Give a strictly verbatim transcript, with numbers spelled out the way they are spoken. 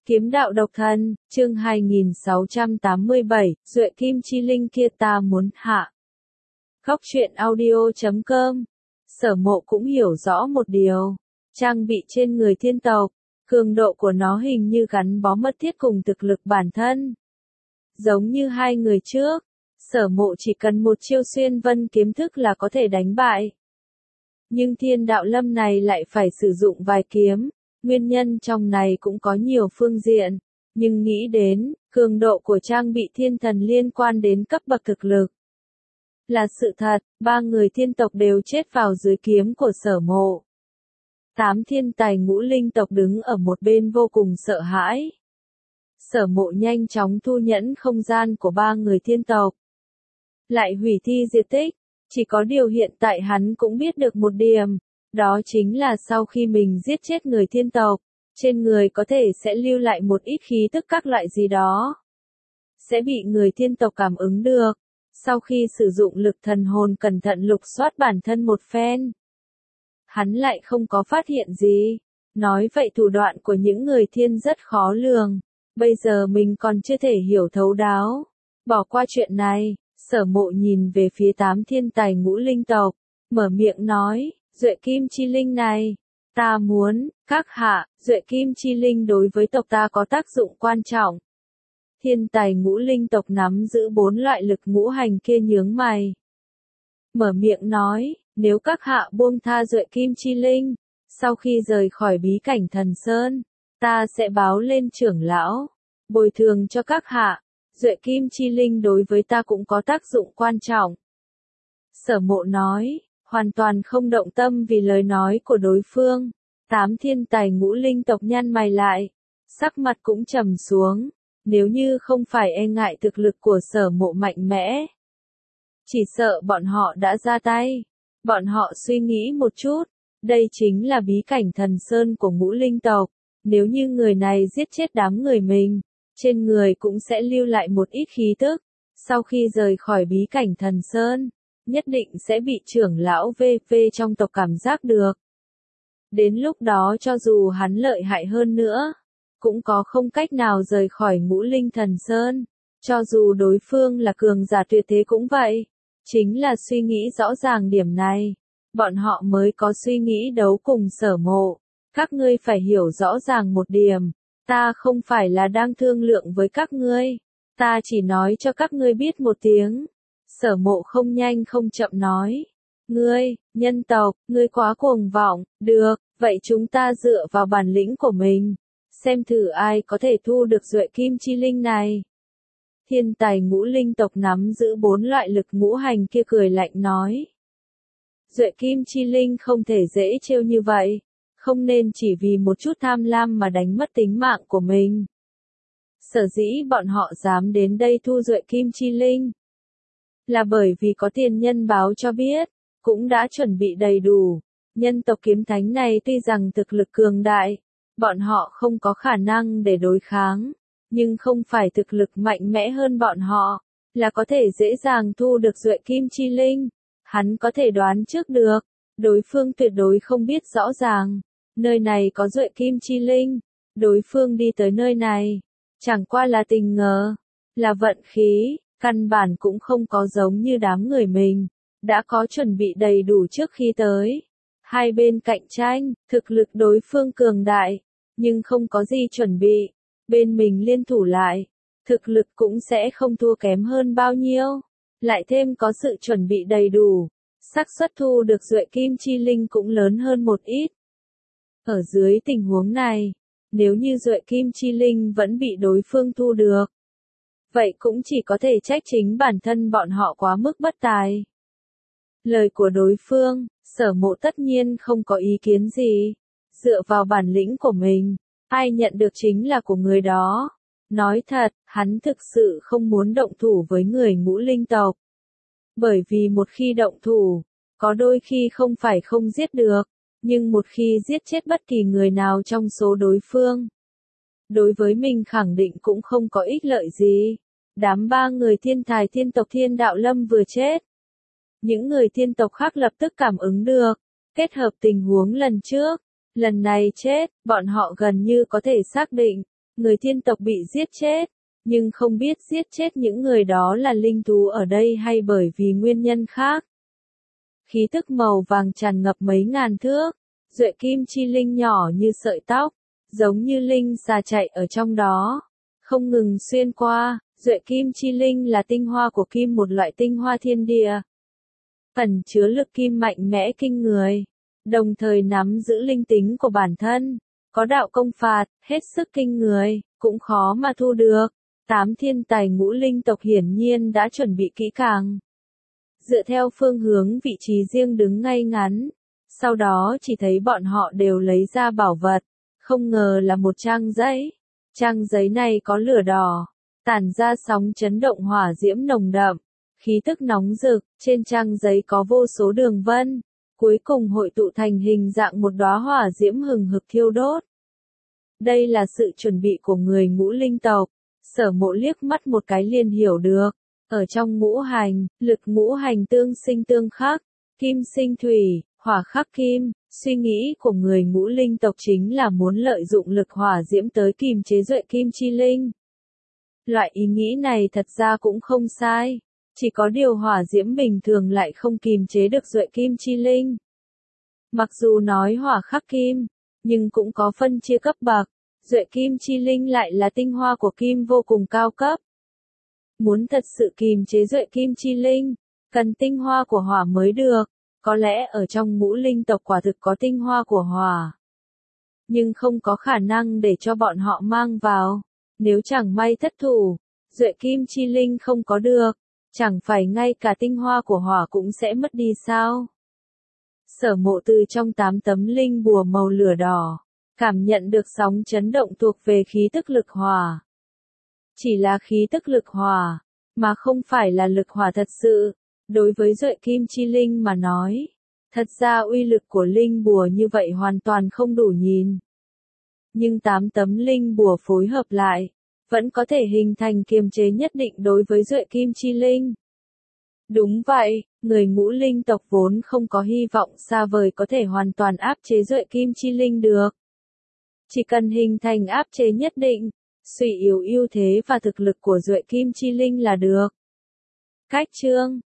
Kiếm đạo độc thân, chương hai nghìn sáu trăm tám mươi bảy, Duệ Kim Chi Linh kia ta muốn hạ. Góc truyện audio chấm com. Sở Mộ cũng hiểu rõ một điều. Trang bị trên người thiên tộc, cường độ của nó hình như gắn bó mật thiết cùng thực lực bản thân. Giống như hai người trước, Sở Mộ chỉ cần một chiêu xuyên vân kiếm thức là có thể đánh bại. Nhưng thiên đạo lâm này lại phải sử dụng vài kiếm. Nguyên nhân trong này cũng có nhiều phương diện, nhưng nghĩ đến, cường độ của trang bị thiên thần liên quan đến cấp bậc thực lực. Là sự thật, ba người thiên tộc đều chết vào dưới kiếm của Sở Mộ. Tám thiên tài ngũ linh tộc đứng ở một bên vô cùng sợ hãi. Sở Mộ nhanh chóng thu nhẫn không gian của ba người thiên tộc. Lại hủy thi diệt tích, chỉ có điều hiện tại hắn cũng biết được một điểm. Đó chính là sau khi mình giết chết người thiên tộc, trên người có thể sẽ lưu lại một ít khí tức các loại gì đó. Sẽ bị người thiên tộc cảm ứng được. Sau khi sử dụng lực thần hồn cẩn thận lục soát bản thân một phen. Hắn lại không có phát hiện gì. Nói vậy thủ đoạn của những người thiên rất khó lường. Bây giờ mình còn chưa thể hiểu thấu đáo. Bỏ qua chuyện này, Sở Mộ nhìn về phía tám thiên tài ngũ linh tộc. Mở miệng nói. Duệ Kim Chi Linh này, ta muốn, các hạ, Duệ Kim Chi Linh đối với tộc ta có tác dụng quan trọng. Thiên tài ngũ linh tộc nắm giữ bốn loại lực ngũ hành kia nhướng mày. Mở miệng nói, nếu các hạ buông tha Duệ Kim Chi Linh, sau khi rời khỏi bí cảnh thần sơn, ta sẽ báo lên trưởng lão, bồi thường cho các hạ, Duệ Kim Chi Linh đối với ta cũng có tác dụng quan trọng. Sở Mộ nói. Hoàn toàn không động tâm vì lời nói của đối phương. Tám thiên tài ngũ linh tộc nhăn mày lại. Sắc mặt cũng trầm xuống. Nếu như không phải e ngại thực lực của Sở Mộ mạnh mẽ. Chỉ sợ bọn họ đã ra tay. Bọn họ suy nghĩ một chút. Đây chính là bí cảnh thần sơn của ngũ linh tộc. Nếu như người này giết chết đám người mình. Trên người cũng sẽ lưu lại một ít khí tức. Sau khi rời khỏi bí cảnh thần sơn. Nhất định sẽ bị trưởng lão vê vê trong tộc cảm giác được. Đến lúc đó cho dù hắn lợi hại hơn nữa, cũng có không cách nào rời khỏi ngũ linh thần sơn. Cho dù đối phương là cường giả tuyệt thế cũng vậy. Chính là suy nghĩ rõ ràng điểm này. Bọn họ mới có suy nghĩ đấu cùng Sở Mộ. Các ngươi phải hiểu rõ ràng một điểm. Ta không phải là đang thương lượng với các ngươi. Ta chỉ nói cho các ngươi biết một tiếng. Sở Mộ không nhanh không chậm nói. Ngươi, nhân tộc, ngươi quá cuồng vọng, được, vậy chúng ta dựa vào bản lĩnh của mình. Xem thử ai có thể thu được Duệ Kim Chi Linh này. Thiên tài ngũ linh tộc nắm giữ bốn loại lực ngũ hành kia cười lạnh nói. Duệ Kim Chi Linh không thể dễ trêu như vậy. Không nên chỉ vì một chút tham lam mà đánh mất tính mạng của mình. Sở dĩ bọn họ dám đến đây thu Duệ Kim Chi Linh. Là bởi vì có tiền nhân báo cho biết, cũng đã chuẩn bị đầy đủ. Nhân tộc kiếm thánh này tuy rằng thực lực cường đại, bọn họ không có khả năng để đối kháng, nhưng không phải thực lực mạnh mẽ hơn bọn họ, là có thể dễ dàng thu được Duệ Kim Chi Linh. Hắn có thể đoán trước được, đối phương tuyệt đối không biết rõ ràng, nơi này có Duệ Kim Chi Linh, đối phương đi tới nơi này, chẳng qua là tình ngờ, là vận khí. Căn bản cũng không có giống như đám người mình, đã có chuẩn bị đầy đủ trước khi tới. Hai bên cạnh tranh, thực lực đối phương cường đại, nhưng không có gì chuẩn bị. Bên mình liên thủ lại, thực lực cũng sẽ không thua kém hơn bao nhiêu. Lại thêm có sự chuẩn bị đầy đủ, xác suất thu được Duệ Kim Chi Linh cũng lớn hơn một ít. Ở dưới tình huống này, nếu như Duệ Kim Chi Linh vẫn bị đối phương thu được, vậy cũng chỉ có thể trách chính bản thân bọn họ quá mức bất tài. Lời của đối phương, Sở Mộ tất nhiên không có ý kiến gì. Dựa vào bản lĩnh của mình, ai nhận được chính là của người đó. Nói thật, hắn thực sự không muốn động thủ với người ngũ linh tộc. Bởi vì một khi động thủ, có đôi khi không phải không giết được, nhưng một khi giết chết bất kỳ người nào trong số đối phương, đối với mình khẳng định cũng không có ích lợi gì. Đám ba người thiên tài thiên tộc thiên đạo lâm vừa chết. Những người thiên tộc khác lập tức cảm ứng được, kết hợp tình huống lần trước, lần này chết, bọn họ gần như có thể xác định, người thiên tộc bị giết chết, nhưng không biết giết chết những người đó là linh thú ở đây hay bởi vì nguyên nhân khác. Khí tức màu vàng tràn ngập mấy ngàn thước, duệ kim chi linh nhỏ như sợi tóc, giống như linh xà chạy ở trong đó, không ngừng xuyên qua. Duệ kim chi linh là tinh hoa của kim, một loại tinh hoa thiên địa, ẩn chứa lực kim mạnh mẽ kinh người, đồng thời nắm giữ linh tính của bản thân, có đạo công phạt, hết sức kinh người, cũng khó mà thu được. Tám thiên tài ngũ linh tộc hiển nhiên đã chuẩn bị kỹ càng, dựa theo phương hướng vị trí riêng đứng ngay ngắn, sau đó chỉ thấy bọn họ đều lấy ra bảo vật, không ngờ là một trang giấy. Trang giấy này có lửa đỏ, tản ra sóng chấn động hỏa diễm nồng đậm, khí tức nóng rực, trên trang giấy có vô số đường vân, cuối cùng hội tụ thành hình dạng một đóa hỏa diễm hừng hực thiêu đốt. Đây là sự chuẩn bị của người ngũ linh tộc, Sở Mộ liếc mắt một cái liền hiểu được, ở trong ngũ hành, lực ngũ hành tương sinh tương khắc, kim sinh thủy, hỏa khắc kim, suy nghĩ của người ngũ linh tộc chính là muốn lợi dụng lực hỏa diễm tới kìm chế duệ kim chi linh. Loại ý nghĩ này thật ra cũng không sai, chỉ có điều hỏa diễm bình thường lại không kìm chế được duệ kim chi linh. Mặc dù nói hỏa khắc kim, nhưng cũng có phân chia cấp bậc, duệ kim chi linh lại là tinh hoa của kim vô cùng cao cấp. Muốn thật sự kìm chế duệ kim chi linh, cần tinh hoa của hỏa mới được, có lẽ ở trong ngũ linh tộc quả thực có tinh hoa của hỏa, nhưng không có khả năng để cho bọn họ mang vào. Nếu chẳng may thất thủ, duệ kim chi linh không có được, chẳng phải ngay cả tinh hoa của hỏa cũng sẽ mất đi sao? Sở Mộ từ trong tám tấm linh bùa màu lửa đỏ, cảm nhận được sóng chấn động thuộc về khí tức lực hỏa. Chỉ là khí tức lực hỏa, mà không phải là lực hỏa thật sự. Đối với duệ kim chi linh mà nói, thật ra uy lực của linh bùa như vậy hoàn toàn không đủ nhìn. Nhưng tám tấm linh bùa phối hợp lại, vẫn có thể hình thành kiềm chế nhất định đối với duệ kim chi linh. Đúng vậy, người ngũ linh tộc vốn không có hy vọng xa vời có thể hoàn toàn áp chế duệ kim chi linh được. Chỉ cần hình thành áp chế nhất định, suy yếu ưu thế và thực lực của duệ kim chi linh là được. Cách chương